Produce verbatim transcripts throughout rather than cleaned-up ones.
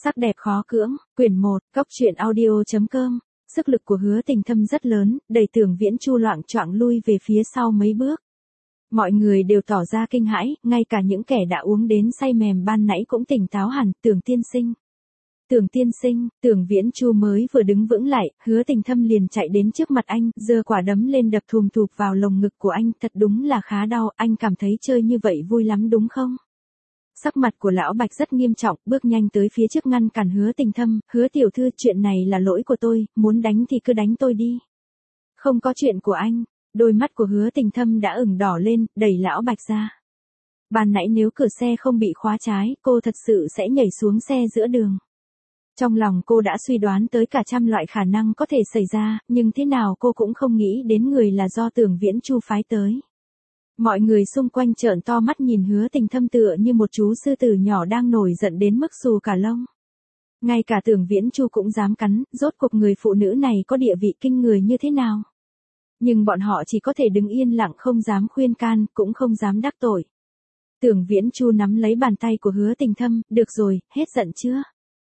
Sắc đẹp khó cưỡng, quyển một, góc truyện audio chấm com. Sức lực của Hứa Tình Thâm rất lớn, đẩy Tưởng Viễn Chu loạng choạng lui về phía sau mấy bước. Mọi người đều tỏ ra kinh hãi, ngay cả những kẻ đã uống đến say mềm ban nãy cũng tỉnh táo hẳn. Tưởng tiên sinh, Tưởng tiên sinh, Tưởng Viễn Chu mới vừa đứng vững lại, Hứa Tình Thâm liền chạy đến trước mặt anh, giơ quả đấm lên đập thùm thụp vào lồng ngực của anh. Thật đúng là khá đau, anh cảm thấy chơi như vậy vui lắm đúng không? Sắc mặt của lão Bạch rất nghiêm trọng, bước nhanh tới phía trước ngăn cản Hứa Tình Thâm. Hứa tiểu thư, chuyện này là lỗi của tôi, muốn đánh thì cứ đánh tôi đi. Không có chuyện của anh. Đôi mắt của Hứa Tình Thâm đã ửng đỏ lên, đẩy lão Bạch ra. Ban nãy nếu cửa xe không bị khóa trái, cô thật sự sẽ nhảy xuống xe giữa đường. Trong lòng cô đã suy đoán tới cả trăm loại khả năng có thể xảy ra, nhưng thế nào cô cũng không nghĩ đến người là do Tưởng Viễn Chu phái tới. Mọi người xung quanh trợn to mắt nhìn Hứa Tình Thâm tựa như một chú sư tử nhỏ đang nổi giận đến mức xù cả lông. Ngay cả Tưởng Viễn Chu cũng dám cắn, rốt cuộc người phụ nữ này có địa vị kinh người như thế nào. Nhưng bọn họ chỉ có thể đứng yên lặng, không dám khuyên can, cũng không dám đắc tội. Tưởng Viễn Chu nắm lấy bàn tay của Hứa Tình Thâm, được rồi, hết giận chưa?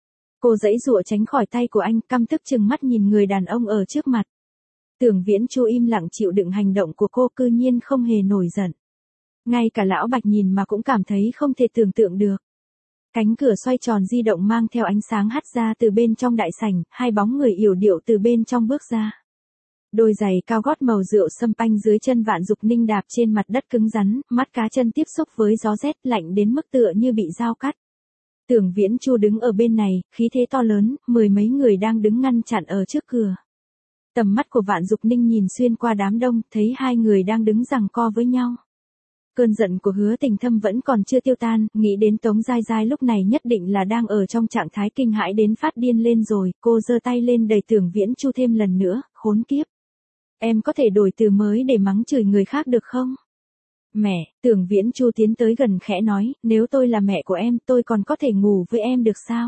Cô giãy giụa tránh khỏi tay của anh, căm tức trừng mắt nhìn người đàn ông ở trước mặt. Tưởng Viễn Chu im lặng chịu đựng hành động của cô, cư nhiên không hề nổi giận. Ngay cả lão Bạch nhìn mà cũng cảm thấy không thể tưởng tượng được. Cánh cửa xoay tròn di động mang theo ánh sáng hắt ra từ bên trong đại sảnh, hai bóng người yểu điệu từ bên trong bước ra. Đôi giày cao gót màu rượu sâm panh dưới chân Vạn Dục Ninh đạp trên mặt đất cứng rắn, mắt cá chân tiếp xúc với gió rét lạnh đến mức tựa như bị dao cắt. Tưởng Viễn Chu đứng ở bên này, khí thế to lớn, mười mấy người đang đứng ngăn chặn ở trước cửa. Tầm mắt của Vạn Dục Ninh nhìn xuyên qua đám đông, thấy hai người đang đứng giằng co với nhau. Cơn giận của Hứa Tình Thâm vẫn còn chưa tiêu tan, nghĩ đến Tống Giai Giai lúc này nhất định là đang ở trong trạng thái kinh hãi đến phát điên lên rồi. Cô giơ tay lên đẩy Tưởng Viễn Chu thêm lần nữa, khốn kiếp. Em có thể đổi từ mới để mắng chửi người khác được không? Mẹ, Tưởng Viễn Chu tiến tới gần khẽ nói, nếu tôi là mẹ của em, tôi còn có thể ngủ với em được sao?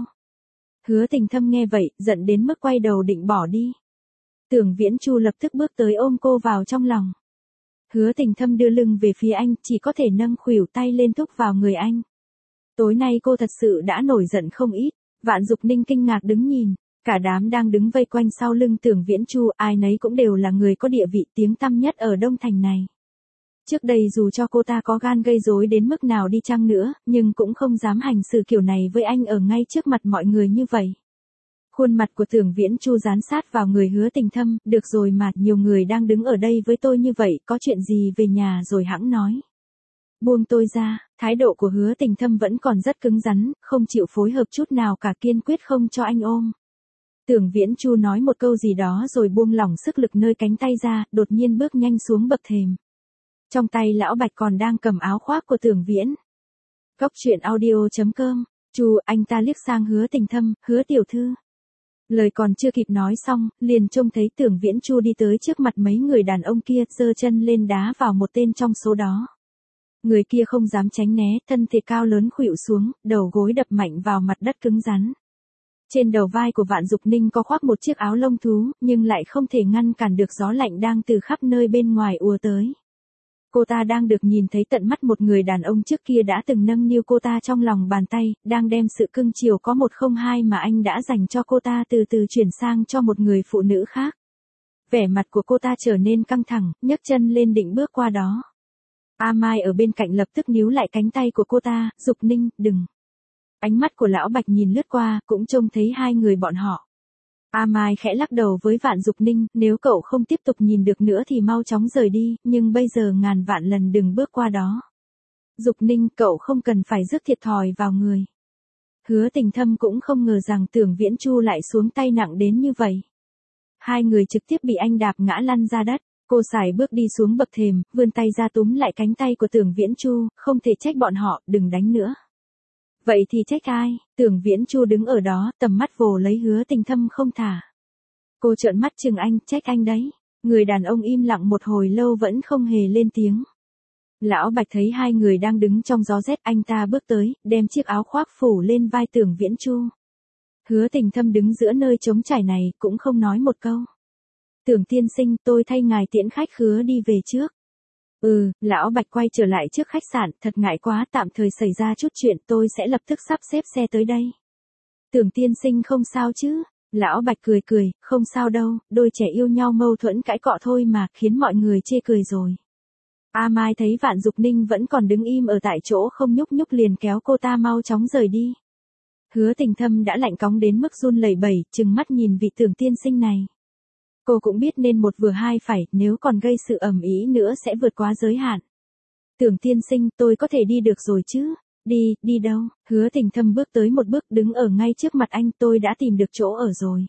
Hứa Tình Thâm nghe vậy, giận đến mức quay đầu định bỏ đi. Tưởng Viễn Chu lập tức bước tới ôm cô vào trong lòng. Hứa Tình Thâm đưa lưng về phía anh, chỉ có thể nâng khuỷu tay lên thúc vào người anh. Tối nay cô thật sự đã nổi giận không ít. Vạn Dục Ninh kinh ngạc đứng nhìn, cả đám đang đứng vây quanh sau lưng Tưởng Viễn Chu, ai nấy cũng đều là người có địa vị tiếng tăm nhất ở Đông Thành này. Trước đây dù cho cô ta có gan gây rối đến mức nào đi chăng nữa, nhưng cũng không dám hành xử kiểu này với anh ở ngay trước mặt mọi người như vậy. Khuôn mặt của Tưởng Viễn Chu dán sát vào người Hứa Tình Thâm, được rồi mà, nhiều người đang đứng ở đây với tôi như vậy, có chuyện gì về nhà rồi hẵng nói. Buông tôi ra, thái độ của Hứa Tình Thâm vẫn còn rất cứng rắn, không chịu phối hợp chút nào cả, kiên quyết không cho anh ôm. Tưởng Viễn Chu nói một câu gì đó rồi buông lỏng sức lực nơi cánh tay ra, đột nhiên bước nhanh xuống bậc thềm. Trong tay lão Bạch còn đang cầm áo khoác của Tưởng Viễn. Góc truyện audio chấm com. Chu, anh ta liếc sang Hứa Tình Thâm, Hứa tiểu thư. Lời còn chưa kịp nói xong, liền trông thấy Tưởng Viễn Chu đi tới trước mặt mấy người đàn ông kia, giơ chân lên đá vào một tên trong số đó. Người kia không dám tránh né, thân thể cao lớn khuỵu xuống, đầu gối đập mạnh vào mặt đất cứng rắn. Trên đầu vai của Vạn Dục Ninh có khoác một chiếc áo lông thú, nhưng lại không thể ngăn cản được gió lạnh đang từ khắp nơi bên ngoài ùa tới. Cô ta đang được nhìn thấy tận mắt một người đàn ông trước kia đã từng nâng niu cô ta trong lòng bàn tay, đang đem sự cưng chiều có một không hai mà anh đã dành cho cô ta từ từ chuyển sang cho một người phụ nữ khác. Vẻ mặt của cô ta trở nên căng thẳng, nhấc chân lên định bước qua đó. A Mai ở bên cạnh lập tức níu lại cánh tay của cô ta, Dục Ninh, đừng. Ánh mắt của lão Bạch nhìn lướt qua, cũng trông thấy hai người bọn họ. A Mai khẽ lắc đầu với Vạn Dục Ninh, nếu cậu không tiếp tục nhìn được nữa thì mau chóng rời đi, nhưng bây giờ ngàn vạn lần đừng bước qua đó. Dục Ninh, cậu không cần phải rước thiệt thòi vào người. Hứa Tình Thâm cũng không ngờ rằng Tưởng Viễn Chu lại xuống tay nặng đến như vậy. Hai người trực tiếp bị anh đạp ngã lăn ra đất. Cô sải bước đi xuống bậc thềm, vươn tay ra túm lại cánh tay của Tưởng Viễn Chu, không thể trách bọn họ, đừng đánh nữa. Vậy thì trách ai? Tưởng Viễn Chu đứng ở đó, tầm mắt vồ lấy Hứa Tình Thâm không thả. Cô trợn mắt chừng anh, trách anh đấy. Người đàn ông im lặng một hồi lâu vẫn không hề lên tiếng. Lão Bạch thấy hai người đang đứng trong gió rét, anh ta bước tới, đem chiếc áo khoác phủ lên vai Tưởng Viễn Chu. Hứa Tình Thâm đứng giữa nơi trống trải này, cũng không nói một câu. Tưởng tiên sinh, tôi thay ngài tiễn khách khứa đi về trước. Ừ, lão Bạch quay trở lại trước khách sạn, thật ngại quá, tạm thời xảy ra chút chuyện, tôi sẽ lập tức sắp xếp xe tới đây. Tưởng tiên sinh không sao chứ? Lão Bạch cười cười, không sao đâu, đôi trẻ yêu nhau mâu thuẫn cãi cọ thôi mà, khiến mọi người chê cười rồi. A Mai thấy Vạn Dục Ninh vẫn còn đứng im ở tại chỗ không nhúc nhúc liền kéo cô ta mau chóng rời đi. Hứa Tình Thâm đã lạnh cóng đến mức run lẩy bẩy, trừng mắt nhìn vị Tưởng tiên sinh này. Cô cũng biết nên một vừa hai phải, nếu còn gây sự ầm ĩ nữa sẽ vượt quá giới hạn. Tưởng tiên sinh, tôi có thể đi được rồi chứ? Đi, đi đâu? Hứa Tình Thâm bước tới một bước đứng ở ngay trước mặt anh, tôi đã tìm được chỗ ở rồi.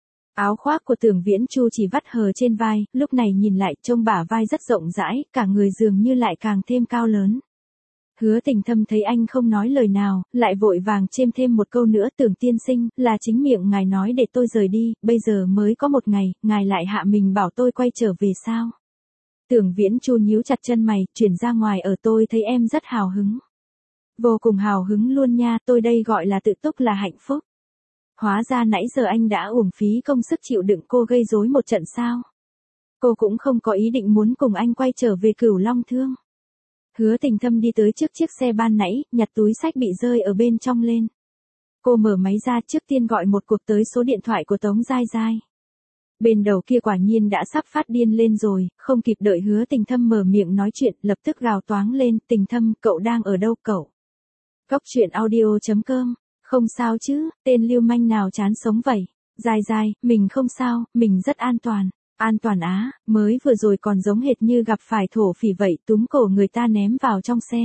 Áo khoác của Tưởng Viễn Chu chỉ vắt hờ trên vai, lúc này nhìn lại trông bả vai rất rộng rãi, cả người dường như lại càng thêm cao lớn. Hứa Tình Thâm thấy anh không nói lời nào, lại vội vàng chêm thêm một câu nữa, Tưởng tiên sinh, là chính miệng ngài nói để tôi rời đi, bây giờ mới có một ngày, ngài lại hạ mình bảo tôi quay trở về sao? Tưởng Viễn Chu nhíu chặt chân mày, chuyển ra ngoài ở tôi thấy em rất hào hứng. Vô cùng hào hứng luôn nha, tôi đây gọi là tự túc là hạnh phúc. Hóa ra nãy giờ anh đã uổng phí công sức chịu đựng cô gây rối một trận sao? Cô cũng không có ý định muốn cùng anh quay trở về Cửu Long Thương. Hứa Tình Thâm đi tới trước chiếc xe ban nãy, nhặt túi xách bị rơi ở bên trong lên. Cô mở máy ra, trước tiên gọi một cuộc tới số điện thoại của Tống Giai Giai. Bên đầu kia quả nhiên đã sắp phát điên lên rồi, không kịp đợi Hứa Tình Thâm mở miệng nói chuyện, lập tức gào toáng lên, Tình Thâm, cậu đang ở đâu cậu? Cốc truyện audio chấm com, không sao chứ, tên lưu manh nào chán sống vậy? Giai Giai, mình không sao, mình rất an toàn. An toàn á, mới vừa rồi còn giống hệt như gặp phải thổ phỉ vậy, túm cổ người ta ném vào trong xe.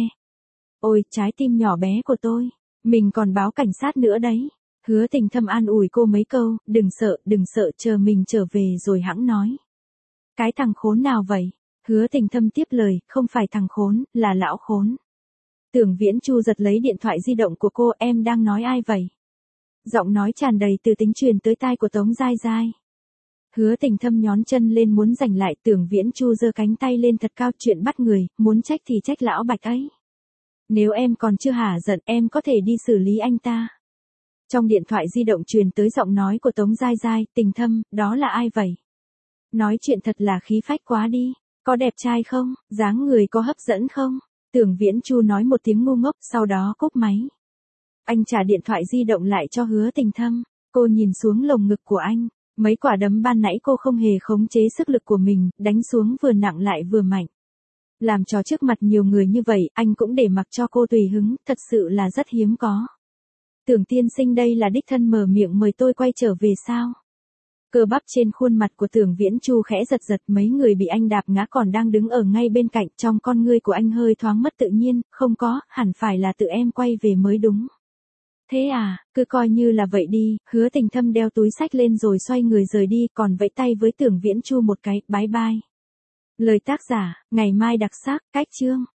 Ôi, trái tim nhỏ bé của tôi, mình còn báo cảnh sát nữa đấy. Hứa Tình Thâm an ủi cô mấy câu, đừng sợ, đừng sợ, chờ mình trở về rồi hẵng nói. Cái thằng khốn nào vậy? Hứa Tình Thâm tiếp lời, không phải thằng khốn, là lão khốn. Tưởng Viễn Chu giật lấy điện thoại di động của cô, em đang nói ai vậy? Giọng nói tràn đầy từ tính truyền tới tai của Tống Giai Giai. Hứa Tình Thâm nhón chân lên muốn giành lại, Tưởng Viễn Chu giơ cánh tay lên thật cao, chuyện bắt người, muốn trách thì trách lão Bạch ấy. Nếu em còn chưa hả giận, em có thể đi xử lý anh ta. Trong điện thoại di động truyền tới giọng nói của Tống Giai Giai, Tình Thâm, đó là ai vậy? Nói chuyện thật là khí phách quá đi, có đẹp trai không, dáng người có hấp dẫn không? Tưởng Viễn Chu nói một tiếng ngu ngốc, sau đó cúp máy. Anh trả điện thoại di động lại cho Hứa Tình Thâm, cô nhìn xuống lồng ngực của anh. Mấy quả đấm ban nãy cô không hề khống chế sức lực của mình, đánh xuống vừa nặng lại vừa mạnh. Làm cho trước mặt nhiều người như vậy, anh cũng để mặc cho cô tùy hứng, thật sự là rất hiếm có. Tưởng tiên sinh đây là đích thân mở miệng mời tôi quay trở về sao? Cơ bắp trên khuôn mặt của Tưởng Viễn Chu khẽ giật giật, mấy người bị anh đạp ngã còn đang đứng ở ngay bên cạnh, trong con ngươi của anh hơi thoáng mất tự nhiên, không có, hẳn phải là tự em quay về mới đúng. Thế à, cứ coi như là vậy đi. Hứa Tình Thâm đeo túi xách lên rồi xoay người rời đi, còn vẫy tay với Tưởng Viễn Chu một cái, bye bye. Lời tác giả, ngày mai đặc sắc, cách chương.